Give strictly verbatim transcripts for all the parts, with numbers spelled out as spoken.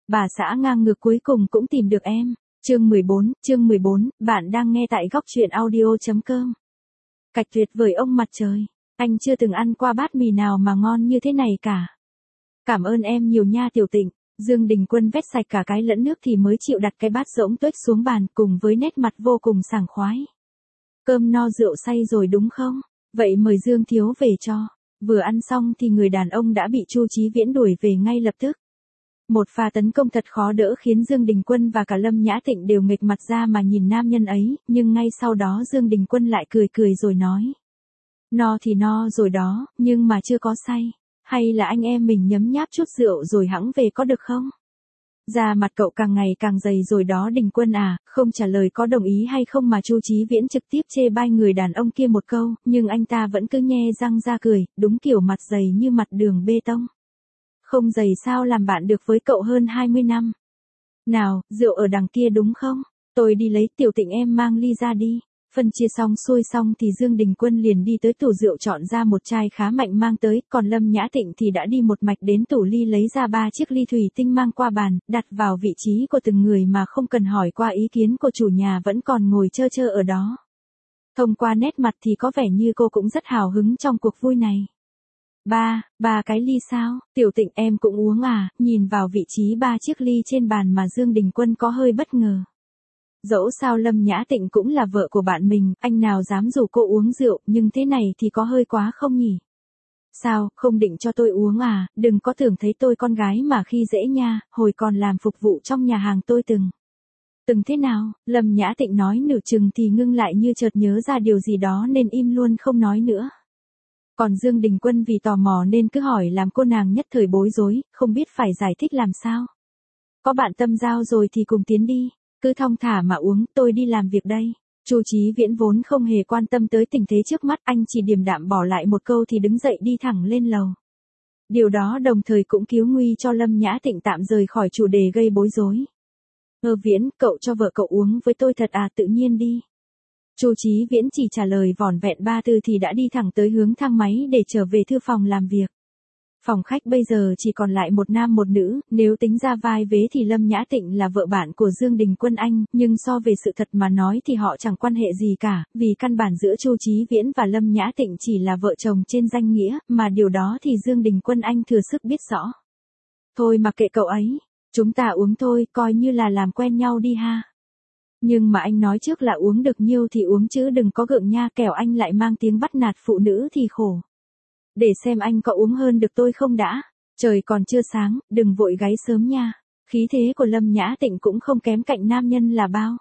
bà xã ngang ngược cuối cùng cũng tìm được em. Chương mười bốn, chương mười bốn, bạn đang nghe tại góc truyện audio chấm com. Cạch tuyệt vời ông mặt trời, anh chưa từng ăn qua bát mì nào mà ngon như thế này cả. Cảm ơn em nhiều nha Tiểu Tịnh. Dương Đình Quân vét sạch cả cái lẫn nước thì mới chịu đặt cái bát rỗng tuếch xuống bàn cùng với nét mặt vô cùng sảng khoái. Cơm no rượu say rồi đúng không? Vậy mời Dương Thiếu về cho. Vừa ăn xong thì người đàn ông đã bị Chu Chí Viễn đuổi về ngay lập tức. Một pha tấn công thật khó đỡ khiến Dương Đình Quân và cả Lâm Nhã Tịnh đều nghịch mặt ra mà nhìn nam nhân ấy, nhưng ngay sau đó Dương Đình Quân lại cười cười rồi nói. No thì no rồi đó, nhưng mà chưa có say. Hay là anh em mình nhấm nháp chút rượu rồi hẵng về có được không? Da mặt cậu càng ngày càng dày rồi đó Đình Quân à, không trả lời có đồng ý hay không mà Chu Chí Viễn trực tiếp chê bai người đàn ông kia một câu, nhưng anh ta vẫn cứ nhe răng ra cười, đúng kiểu mặt dày như mặt đường bê tông. Không dày sao làm bạn được với cậu hơn hai mươi năm. Nào, rượu ở đằng kia đúng không? Tôi đi lấy. Tiểu Tịnh em mang ly ra đi. Phân chia xong xuôi xong thì Dương Đình Quân liền đi tới tủ rượu chọn ra một chai khá mạnh mang tới, còn Lâm Nhã Tịnh thì đã đi một mạch đến tủ ly lấy ra ba chiếc ly thủy tinh mang qua bàn, đặt vào vị trí của từng người mà không cần hỏi qua ý kiến của chủ nhà vẫn còn ngồi chơ chơ ở đó. Thông qua nét mặt thì có vẻ như cô cũng rất hào hứng trong cuộc vui này. Ba, ba cái ly sao? Tiểu Tịnh em cũng uống à? Nhìn vào vị trí ba chiếc ly trên bàn mà Dương Đình Quân có hơi bất ngờ. Dẫu sao Lâm Nhã Tịnh cũng là vợ của bạn mình, anh nào dám rủ cô uống rượu, nhưng thế này thì có hơi quá không nhỉ? Sao, không định cho tôi uống à? Đừng có tưởng thấy tôi con gái mà khi dễ nha, hồi còn làm phục vụ trong nhà hàng tôi từng. Từng thế nào? Lâm Nhã Tịnh nói nửa chừng thì ngưng lại như chợt nhớ ra điều gì đó nên im luôn không nói nữa. Còn Dương Đình Quân vì tò mò nên cứ hỏi làm cô nàng nhất thời bối rối, không biết phải giải thích làm sao. Có bạn tâm giao rồi thì cùng tiến đi. Cứ thong thả mà uống, tôi đi làm việc đây. Chu Chí Viễn vốn không hề quan tâm tới tình thế trước mắt, anh chỉ điềm đạm bỏ lại một câu thì đứng dậy đi thẳng lên lầu. Điều đó đồng thời cũng cứu nguy cho Lâm Nhã Tịnh tạm rời khỏi chủ đề gây bối rối. Ơ Viễn, cậu cho vợ cậu uống với tôi thật à? Tự nhiên đi. Chu Chí Viễn chỉ trả lời vỏn vẹn ba từ thì đã đi thẳng tới hướng thang máy để trở về thư phòng làm việc. Phòng khách bây giờ chỉ còn lại một nam một nữ, nếu tính ra vai vế thì Lâm Nhã Tịnh là vợ bạn của Dương Đình Quân anh, nhưng so về sự thật mà nói thì họ chẳng quan hệ gì cả, vì căn bản giữa Chu Chí Viễn và Lâm Nhã Tịnh chỉ là vợ chồng trên danh nghĩa, mà điều đó thì Dương Đình Quân anh thừa sức biết rõ. Thôi mặc kệ cậu ấy, chúng ta uống thôi, coi như là làm quen nhau đi ha. Nhưng mà anh nói trước là uống được nhiêu thì uống chứ đừng có gượng nha, kẻo anh lại mang tiếng bắt nạt phụ nữ thì khổ. Để xem anh có uống hơn được tôi không đã. Trời còn chưa sáng, đừng vội gáy sớm nha. Khí thế của Lâm Nhã Tịnh cũng không kém cạnh nam nhân là bao.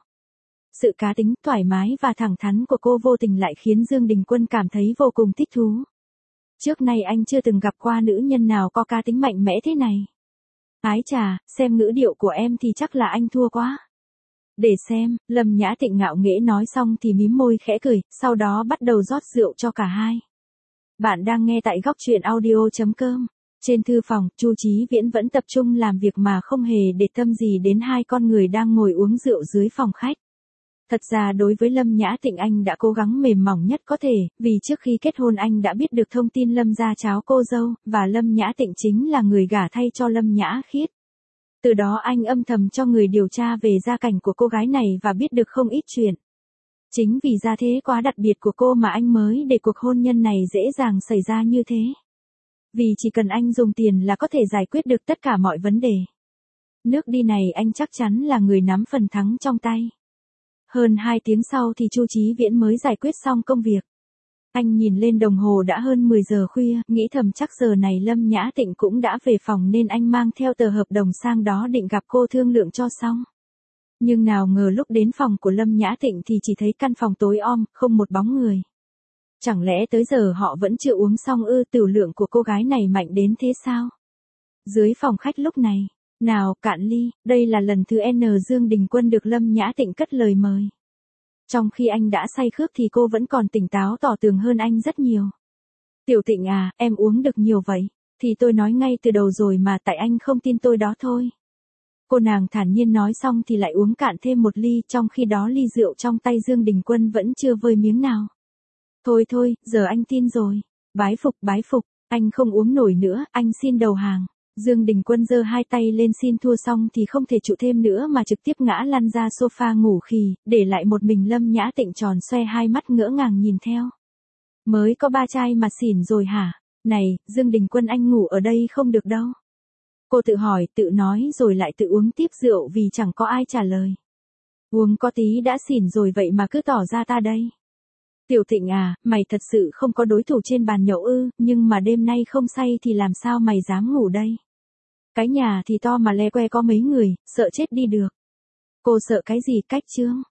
Sự cá tính, thoải mái và thẳng thắn của cô vô tình lại khiến Dương Đình Quân cảm thấy vô cùng thích thú. Trước nay anh chưa từng gặp qua nữ nhân nào có cá tính mạnh mẽ thế này. Ái chà, xem ngữ điệu của em thì chắc là anh thua quá. Để xem, Lâm Nhã Tịnh ngạo nghễ nói xong thì mím môi khẽ cười, sau đó bắt đầu rót rượu cho cả hai. Bạn đang nghe tại góc truyện audio chấm com. Trên thư phòng, Chu Chí Viễn vẫn tập trung làm việc mà không hề để tâm gì đến hai con người đang ngồi uống rượu dưới phòng khách. Thật ra đối với Lâm Nhã Tịnh anh đã cố gắng mềm mỏng nhất có thể, vì trước khi kết hôn anh đã biết được thông tin Lâm gia cháo cô dâu, và Lâm Nhã Tịnh chính là người gả thay cho Lâm Nhã Khiết. Từ đó anh âm thầm cho người điều tra về gia cảnh của cô gái này và biết được không ít chuyện. Chính vì gia thế quá đặc biệt của cô mà anh mới để cuộc hôn nhân này dễ dàng xảy ra như thế. Vì chỉ cần anh dùng tiền là có thể giải quyết được tất cả mọi vấn đề. Nước đi này anh chắc chắn là người nắm phần thắng trong tay. Hơn hai tiếng sau thì Chu Chí Viễn mới giải quyết xong công việc. Anh nhìn lên đồng hồ đã hơn mười giờ khuya, nghĩ thầm chắc giờ này Lâm Nhã Tịnh cũng đã về phòng nên anh mang theo tờ hợp đồng sang đó định gặp cô thương lượng cho xong. Nhưng nào ngờ lúc đến phòng của Lâm Nhã Tịnh thì chỉ thấy căn phòng tối om, không một bóng người. Chẳng lẽ tới giờ họ vẫn chưa uống xong ư? Tửu lượng của cô gái này mạnh đến thế sao? Dưới phòng khách lúc này, nào cạn ly, đây là lần thứ N Dương Đình Quân được Lâm Nhã Tịnh cất lời mời. Trong khi anh đã say khướp thì cô vẫn còn tỉnh táo tỏ tường hơn anh rất nhiều. Tiểu Tịnh à, em uống được nhiều vậy, thì tôi nói ngay từ đầu rồi mà tại anh không tin tôi đó thôi. Cô nàng thản nhiên nói xong thì lại uống cạn thêm một ly, trong khi đó ly rượu trong tay Dương Đình Quân vẫn chưa vơi miếng nào. Thôi thôi, giờ anh tin rồi. Bái phục, bái phục, anh không uống nổi nữa, anh xin đầu hàng. Dương Đình Quân giơ hai tay lên xin thua xong thì không thể trụ thêm nữa mà trực tiếp ngã lăn ra sofa ngủ khì, để lại một mình Lâm Nhã Tịnh tròn xoe hai mắt ngỡ ngàng nhìn theo. Mới có ba chai mà xỉn rồi hả? Này, Dương Đình Quân anh ngủ ở đây không được đâu. Cô tự hỏi, tự nói rồi lại tự uống tiếp rượu vì chẳng có ai trả lời. Uống có tí đã xỉn rồi vậy mà cứ tỏ ra ta đây. Tiểu Thịnh à, mày thật sự không có đối thủ trên bàn nhậu ư, nhưng mà đêm nay không say thì làm sao mày dám ngủ đây? Cái nhà thì to mà le que có mấy người, sợ chết đi được. Cô sợ cái gì Cách Trương?